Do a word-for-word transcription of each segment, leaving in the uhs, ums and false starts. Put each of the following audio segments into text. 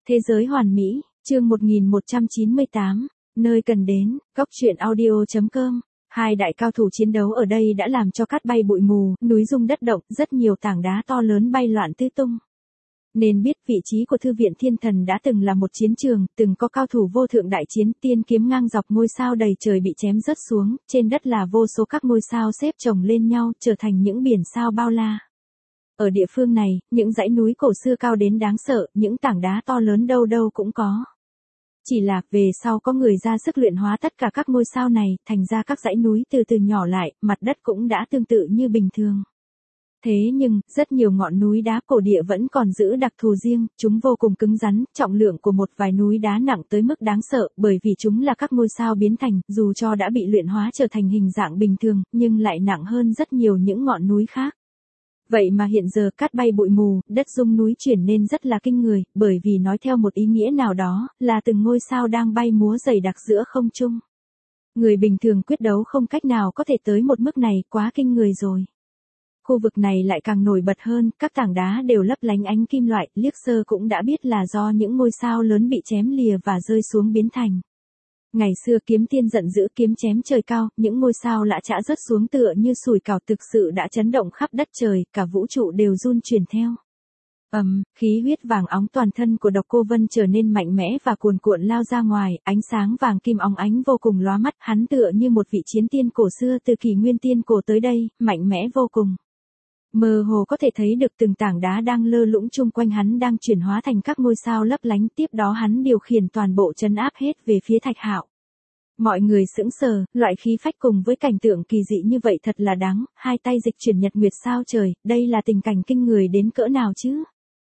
Thế giới hoàn mỹ, chương một nghìn một trăm chín mươi tám, nơi cần đến, góc truyện audio chấm com. Hai đại cao thủ chiến đấu ở đây đã làm cho cát bay bụi mù, núi rung đất động, rất nhiều tảng đá to lớn bay loạn tứ tung. Nên biết vị trí của Thư viện Thiên Thần đã từng là một chiến trường, từng có cao thủ vô thượng đại chiến, tiên kiếm ngang dọc, ngôi sao đầy trời bị chém rớt xuống, trên đất là vô số các ngôi sao xếp chồng lên nhau, trở thành những biển sao bao la. Ở địa phương này, những dãy núi cổ xưa cao đến đáng sợ, những tảng đá to lớn đâu đâu cũng có. Chỉ là, về sau có người ra sức luyện hóa tất cả các ngôi sao này, thành ra các dãy núi từ từ nhỏ lại, mặt đất cũng đã tương tự như bình thường. Thế nhưng, rất nhiều ngọn núi đá cổ địa vẫn còn giữ đặc thù riêng, chúng vô cùng cứng rắn, trọng lượng của một vài núi đá nặng tới mức đáng sợ, bởi vì chúng là các ngôi sao biến thành, dù cho đã bị luyện hóa trở thành hình dạng bình thường, nhưng lại nặng hơn rất nhiều những ngọn núi khác. Vậy mà hiện giờ cát bay bụi mù, đất rung núi chuyển nên rất là kinh người, bởi vì nói theo một ý nghĩa nào đó, là từng ngôi sao đang bay múa dày đặc giữa không trung. Người bình thường quyết đấu không cách nào có thể tới một mức này, quá kinh người rồi. Khu vực này lại càng nổi bật hơn, các tảng đá đều lấp lánh ánh kim loại, liếc sơ cũng đã biết là do những ngôi sao lớn bị chém lìa và rơi xuống biến thành. Ngày xưa kiếm tiên giận dữ kiếm chém trời cao, những ngôi sao lạ chã rớt xuống tựa như sủi cảo, thực sự đã chấn động khắp đất trời, cả vũ trụ đều run chuyển theo. Ầm, um, khí huyết vàng óng toàn thân của Độc Cô Vân trở nên mạnh mẽ và cuồn cuộn lao ra ngoài, ánh sáng vàng kim óng ánh vô cùng lóa mắt, hắn tựa như một vị chiến tiên cổ xưa từ kỷ nguyên tiên cổ tới đây, mạnh mẽ vô cùng. Mơ hồ có thể thấy được từng tảng đá đang lơ lũng chung quanh hắn đang chuyển hóa thành các ngôi sao lấp lánh, tiếp đó hắn điều khiển toàn bộ trấn áp hết về phía Thạch Hạo. Mọi người sững sờ, loại khí phách cùng với cảnh tượng kỳ dị như vậy thật là đáng, hai tay dịch chuyển nhật nguyệt sao trời, đây là tình cảnh kinh người đến cỡ nào chứ?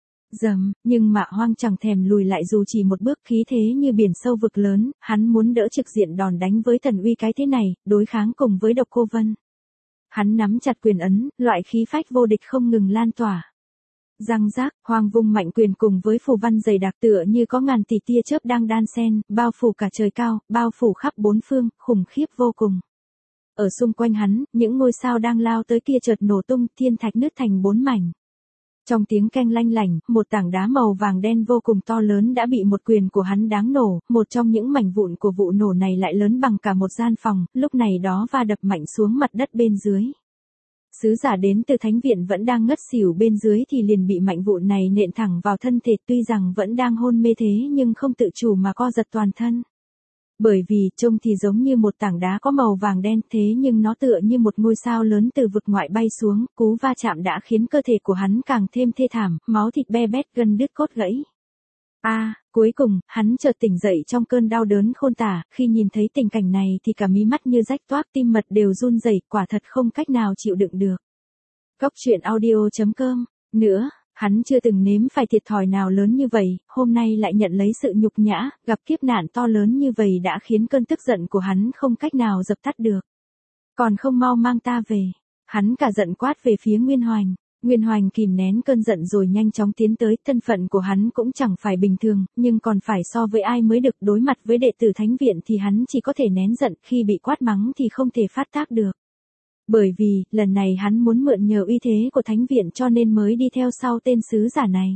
Dầm, nhưng Mạ Hoang chẳng thèm lùi lại dù chỉ một bước, khí thế như biển sâu vực lớn, hắn muốn đỡ trực diện đòn đánh với thần uy cái thế này, đối kháng cùng với Độc Cô Vân. Hắn nắm chặt quyền ấn, loại khí phách vô địch không ngừng lan tỏa. Răng rác, Hoang vung mạnh quyền cùng với phù văn dày đặc tựa như có ngàn tỷ tia chớp đang đan xen, bao phủ cả trời cao, bao phủ khắp bốn phương, khủng khiếp vô cùng. Ở xung quanh hắn, những ngôi sao đang lao tới kia chợt nổ tung, thiên thạch nứt thành bốn mảnh. Trong tiếng keng lanh lảnh, một tảng đá màu vàng đen vô cùng to lớn đã bị một quyền của hắn đáng nổ, một trong những mảnh vụn của vụ nổ này lại lớn bằng cả một gian phòng, lúc này đó va đập mạnh xuống mặt đất bên dưới. Sứ giả đến từ thánh viện vẫn đang ngất xỉu bên dưới thì liền bị mảnh vụn này nện thẳng vào thân thể, tuy rằng vẫn đang hôn mê thế nhưng không tự chủ mà co giật toàn thân. Bởi vì trông thì giống như một tảng đá có màu vàng đen thế nhưng nó tựa như một ngôi sao lớn từ vực ngoại bay xuống, cú va chạm đã khiến cơ thể của hắn càng thêm thê thảm, máu thịt be bét, gân đứt cốt gãy. A, à, cuối cùng, hắn chợt tỉnh dậy trong cơn đau đớn khôn tả, khi nhìn thấy tình cảnh này thì cả mí mắt như rách toác, tim mật đều run rẩy, quả thật không cách nào chịu đựng được. Góc truyện audio chấm com, nữa. Hắn chưa từng nếm phải thiệt thòi nào lớn như vậy, hôm nay lại nhận lấy sự nhục nhã, gặp kiếp nạn to lớn như vậy đã khiến cơn tức giận của hắn không cách nào dập tắt được. Còn không mau mang ta về. Hắn cả giận quát về phía Nguyên Hoành. Nguyên Hoành kìm nén cơn giận rồi nhanh chóng tiến tới, thân phận của hắn cũng chẳng phải bình thường, nhưng còn phải so với ai mới được, đối mặt với đệ tử thánh viện thì hắn chỉ có thể nén giận, khi bị quát mắng thì không thể phát tác được. Bởi vì, lần này hắn muốn mượn nhờ uy thế của thánh viện cho nên mới đi theo sau tên sứ giả này.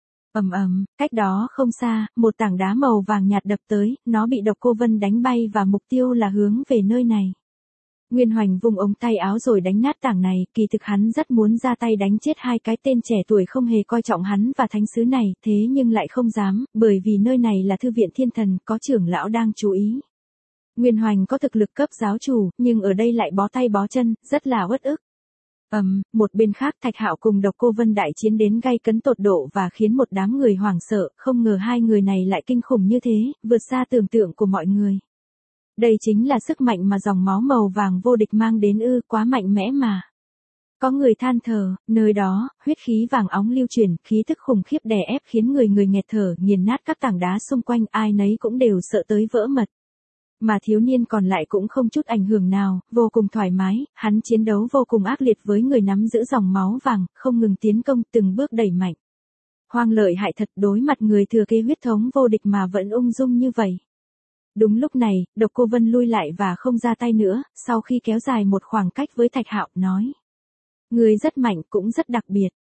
Ầm ầm, cách đó không xa, một tảng đá màu vàng nhạt đập tới, nó bị Độc Cô Vân đánh bay và mục tiêu là hướng về nơi này. Nguyên Hoành vung ống tay áo rồi đánh nát tảng này, kỳ thực hắn rất muốn ra tay đánh chết hai cái tên trẻ tuổi không hề coi trọng hắn và thánh sứ này, thế nhưng lại không dám, bởi vì nơi này là Thư viện Thiên Thần, có trưởng lão đang chú ý. Nguyên Hoành có thực lực cấp giáo chủ, nhưng ở đây lại bó tay bó chân, rất là uất ức. Ầm, um, một bên khác Thạch Hạo cùng Độc Cô Vân đại chiến đến gay cấn tột độ và khiến một đám người hoảng sợ, không ngờ hai người này lại kinh khủng như thế, vượt xa tưởng tượng của mọi người. Đây chính là sức mạnh mà dòng máu màu vàng vô địch mang đến ư, quá mạnh mẽ mà. Có người than thở, nơi đó, huyết khí vàng óng lưu chuyển, khí tức khủng khiếp đè ép khiến người người nghẹt thở, nghiền nát các tảng đá xung quanh, ai nấy cũng đều sợ tới vỡ mật. Mà thiếu niên còn lại cũng không chút ảnh hưởng nào, vô cùng thoải mái, hắn chiến đấu vô cùng ác liệt với người nắm giữ dòng máu vàng, không ngừng tiến công, từng bước đẩy mạnh. Hoang lợi hại thật, đối mặt người thừa kế huyết thống vô địch mà vẫn ung dung như vậy. Đúng lúc này, Độc Cô Vân lui lại và không ra tay nữa, sau khi kéo dài một khoảng cách với Thạch Hạo, nói. Người rất mạnh, cũng rất đặc biệt.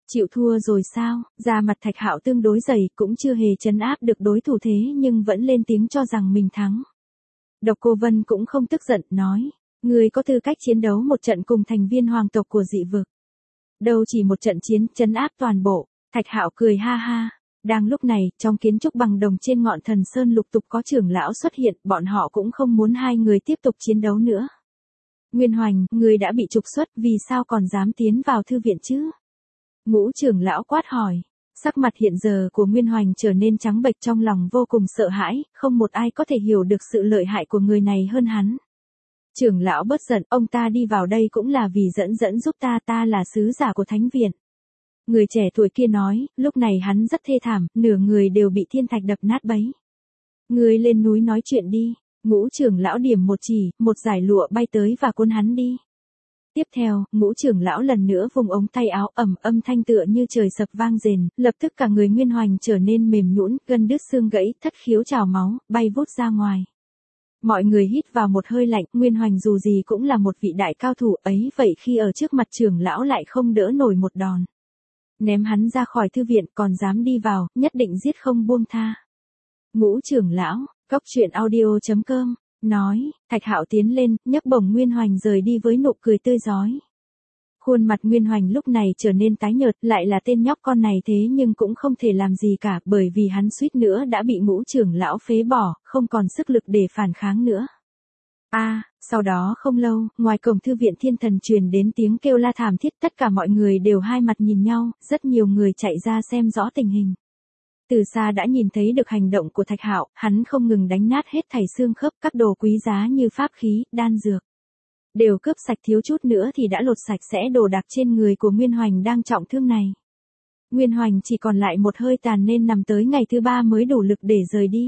Chịu thua rồi sao? Da mặt Thạch Hạo tương đối dày, cũng chưa hề trấn áp được đối thủ thế nhưng vẫn lên tiếng cho rằng mình thắng. Độc Cô Vân cũng không tức giận, nói, ngươi có tư cách chiến đấu một trận cùng thành viên hoàng tộc của dị vực. Đâu chỉ một trận chiến, trấn áp toàn bộ. Thạch Hạo cười ha ha. Đang lúc này, trong kiến trúc bằng đồng trên ngọn Thần Sơn lục tục có trưởng lão xuất hiện, bọn họ cũng không muốn hai người tiếp tục chiến đấu nữa. Nguyên Hoành, người đã bị trục xuất, vì sao còn dám tiến vào thư viện chứ? Ngũ trưởng lão quát hỏi. Sắc mặt hiện giờ của Nguyên Hoành trở nên trắng bệch, trong lòng vô cùng sợ hãi, không một ai có thể hiểu được sự lợi hại của người này hơn hắn. Trưởng lão bớt giận, ông ta đi vào đây cũng là vì dẫn dẫn giúp ta, ta là sứ giả của thánh viện. Người trẻ tuổi kia nói, lúc này hắn rất thê thảm, nửa người đều bị thiên thạch đập nát bấy. Người lên núi nói chuyện đi. Ngũ trưởng lão điểm một chỉ, một dải lụa bay tới và cuốn hắn đi. Tiếp theo, ngũ trưởng lão lần nữa vùng ống tay áo, ầm, âm thanh tựa như trời sập vang rền, lập tức cả người Nguyên Hoành trở nên mềm nhũn, gân đứt xương gãy, thất khiếu trào máu, bay vút ra ngoài. Mọi người hít vào một hơi lạnh, Nguyên Hoành dù gì cũng là một vị đại cao thủ ấy, vậy khi ở trước mặt trưởng lão lại không đỡ nổi một đòn. Ném hắn ra khỏi thư viện, còn dám đi vào, nhất định giết không buông tha. Ngũ trưởng lão, Cốc Truyện Audio chấm com, nói, Thạch Hạo tiến lên, nhấc bổng Nguyên Hoành rời đi với nụ cười tươi rói. Khuôn mặt Nguyên Hoành lúc này trở nên tái nhợt, lại là tên nhóc con này thế nhưng cũng không thể làm gì cả, bởi vì hắn suýt nữa đã bị ngũ trưởng lão phế bỏ, không còn sức lực để phản kháng nữa. A, à, sau đó không lâu, ngoài cổng thư viện Thiên Thần truyền đến tiếng kêu la thảm thiết, tất cả mọi người đều hai mặt nhìn nhau, rất nhiều người chạy ra xem rõ tình hình. Từ xa đã nhìn thấy được hành động của Thạch Hạo, hắn không ngừng đánh nát hết thảy xương khớp, các đồ quý giá như pháp khí, đan dược. Đều cướp sạch, thiếu chút nữa thì đã lột sạch sẽ đồ đạc trên người của Nguyên Hoành đang trọng thương này. Nguyên Hoành chỉ còn lại một hơi tàn nên nằm tới ngày thứ ba mới đủ lực để rời đi.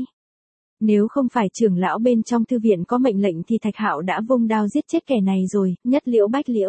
Nếu không phải trưởng lão bên trong thư viện có mệnh lệnh thì Thạch Hạo đã vung đao giết chết kẻ này rồi, nhất liễu bách liễu.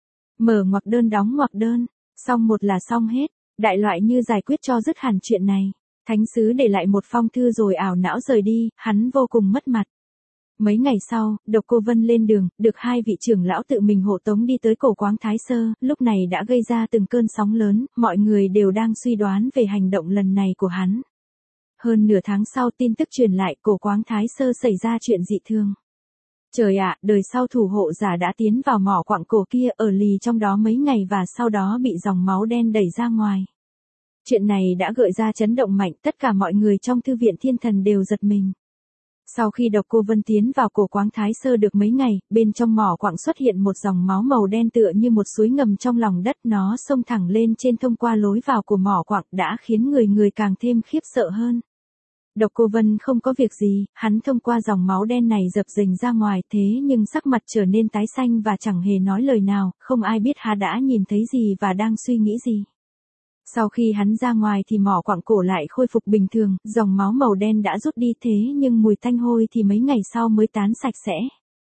Mở ngoặc đơn đóng ngoặc đơn, xong một là xong hết, đại loại như giải quyết cho dứt hẳn chuyện này. Thánh sứ để lại một phong thư rồi ảo não rời đi, hắn vô cùng mất mặt. Mấy ngày sau, Độc Cô Vân lên đường, được hai vị trưởng lão tự mình hộ tống đi tới cổ quáng Thái Sơ, lúc này đã gây ra từng cơn sóng lớn, mọi người đều đang suy đoán về hành động lần này của hắn. Hơn nửa tháng sau tin tức truyền lại, cổ quáng Thái Sơ xảy ra chuyện dị thường. Trời ạ, đời sau thủ hộ giả đã tiến vào mỏ quặng cổ kia, ở lì trong đó mấy ngày và sau đó bị dòng máu đen đẩy ra ngoài. Chuyện này đã gợi ra chấn động mạnh, tất cả mọi người trong thư viện Thiên Thần đều giật mình. Sau khi Độc Cô Vân tiến vào cổ quáng Thái Sơ được mấy ngày, bên trong mỏ quặng xuất hiện một dòng máu màu đen tựa như một suối ngầm trong lòng đất, nó xông thẳng lên trên thông qua lối vào của mỏ quặng, đã khiến người người càng thêm khiếp sợ hơn. Độc Cô Vân không có việc gì, hắn thông qua dòng máu đen này dập dềnh ra ngoài, thế nhưng sắc mặt trở nên tái xanh và chẳng hề nói lời nào, không ai biết hắn đã nhìn thấy gì và đang suy nghĩ gì. Sau khi hắn ra ngoài thì mỏ quặng cổ lại khôi phục bình thường, dòng máu màu đen đã rút đi thế nhưng mùi tanh hôi thì mấy ngày sau mới tán sạch sẽ.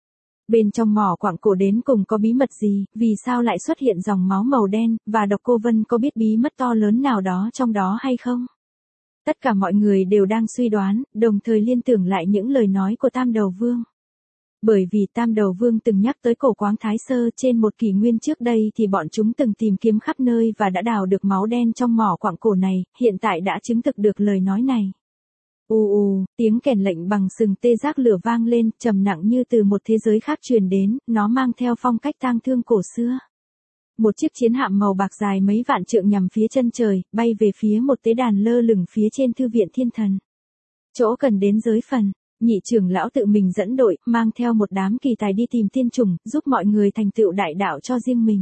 Bên trong mỏ quặng cổ đến cùng có bí mật gì, vì sao lại xuất hiện dòng máu màu đen, và Độc Cô Vân có biết bí mật to lớn nào đó trong đó hay không? Tất cả mọi người đều đang suy đoán, đồng thời liên tưởng lại những lời nói của Tam Đầu Vương. Bởi vì Tam Đầu Vương từng nhắc tới cổ quáng Thái Sơ trên một kỷ nguyên trước đây thì bọn chúng từng tìm kiếm khắp nơi và đã đào được máu đen trong mỏ quặng cổ này, hiện tại đã chứng thực được lời nói này. U u, tiếng kèn lệnh bằng sừng tê giác lửa vang lên, trầm nặng như từ một thế giới khác truyền đến, nó mang theo phong cách tang thương cổ xưa. Một chiếc chiến hạm màu bạc dài mấy vạn trượng nhằm phía chân trời, bay về phía một tế đàn lơ lửng phía trên thư viện Thiên Thần. Chỗ cần đến giới phần, nhị trưởng lão tự mình dẫn đội, mang theo một đám kỳ tài đi tìm tiên trùng, giúp mọi người thành tựu đại đạo cho riêng mình.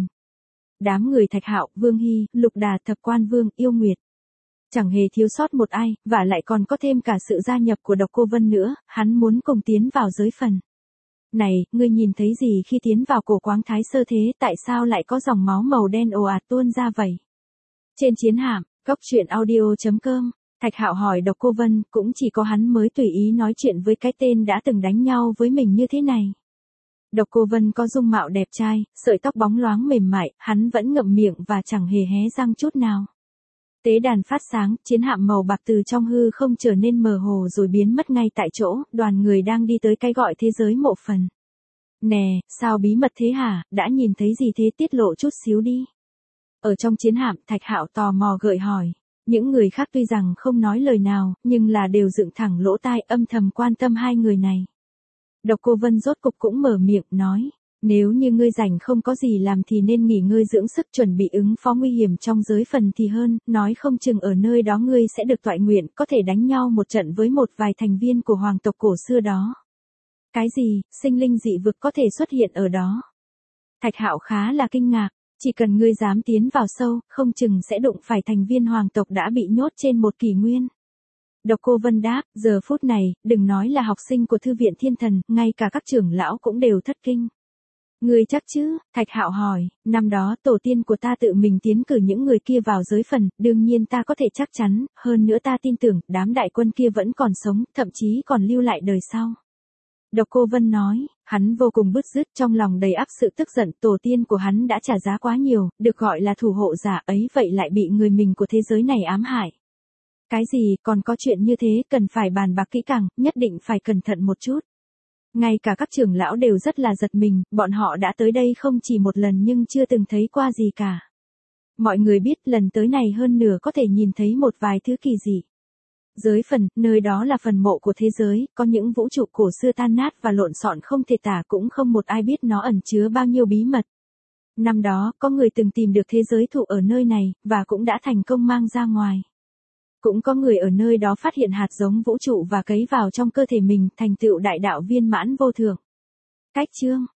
Đám người Thạch Hạo, Vương Hy, Lục Đà, Thập Quan Vương, Yêu Nguyệt. Chẳng hề thiếu sót một ai, và lại còn có thêm cả sự gia nhập của Độc Cô Vân nữa, hắn muốn cùng tiến vào giới phần. Này, ngươi nhìn thấy gì khi tiến vào cổ quáng Thái Sơ thế, tại sao lại có dòng máu màu đen ồ ạt tuôn ra vậy? Trên chiến hạm, Cốc Truyện Audio chấm com, Thạch Hạo hỏi Độc Cô Vân, cũng chỉ có hắn mới tùy ý nói chuyện với cái tên đã từng đánh nhau với mình như thế này. Độc Cô Vân có dung mạo đẹp trai, sợi tóc bóng loáng mềm mại, hắn vẫn ngậm miệng và chẳng hề hé răng chút nào. Tế đàn phát sáng, chiến hạm màu bạc từ trong hư không trở nên mờ hồ rồi biến mất ngay tại chỗ, đoàn người đang đi tới cái gọi thế giới mộ phần. Nè, sao bí mật thế hả, đã nhìn thấy gì thế, tiết lộ chút xíu đi. Ở trong chiến hạm, Thạch Hạo tò mò gợi hỏi. Những người khác tuy rằng không nói lời nào, nhưng là đều dựng thẳng lỗ tai âm thầm quan tâm hai người này. Độc Cô Vân rốt cục cũng mở miệng nói. Nếu như ngươi rảnh không có gì làm thì nên nghỉ ngơi dưỡng sức chuẩn bị ứng phó nguy hiểm trong giới phần thì hơn, nói không chừng ở nơi đó ngươi sẽ được toại nguyện, có thể đánh nhau một trận với một vài thành viên của hoàng tộc cổ xưa đó. Cái gì, sinh linh dị vực có thể xuất hiện ở đó? Thạch Hạo khá là kinh ngạc, chỉ cần ngươi dám tiến vào sâu, không chừng sẽ đụng phải thành viên hoàng tộc đã bị nhốt trên một kỷ nguyên. Độc Cô Vân đáp, giờ phút này, đừng nói là học sinh của thư viện thiên thần, ngay cả các trưởng lão cũng đều thất kinh. Ngươi chắc chứ? Thạch Hạo hỏi, năm đó tổ tiên của ta tự mình tiến cử những người kia vào giới phần, đương nhiên ta có thể chắc chắn, hơn nữa ta tin tưởng, đám đại quân kia vẫn còn sống, thậm chí còn lưu lại đời sau. Độc Cô Vân nói, hắn vô cùng bứt rứt, trong lòng đầy áp sự tức giận, tổ tiên của hắn đã trả giá quá nhiều, được gọi là thủ hộ giả ấy vậy lại bị người mình của thế giới này ám hại. Cái gì, còn có chuyện như thế, cần phải bàn bạc kỹ càng, nhất định phải cẩn thận một chút. Ngay cả các trưởng lão đều rất là giật mình, bọn họ đã tới đây không chỉ một lần nhưng chưa từng thấy qua gì cả. Mọi người biết lần tới này hơn nửa có thể nhìn thấy một vài thứ kỳ dị. Giới phần, nơi đó là phần mộ của thế giới, có những vũ trụ cổ xưa tan nát và lộn xộn không thể tả, cũng không một ai biết nó ẩn chứa bao nhiêu bí mật. Năm đó, có người từng tìm được thế giới thụ ở nơi này, và cũng đã thành công mang ra ngoài. Cũng có người ở nơi đó phát hiện hạt giống vũ trụ và cấy vào trong cơ thể mình, thành tựu đại đạo viên mãn vô thượng. Cách chương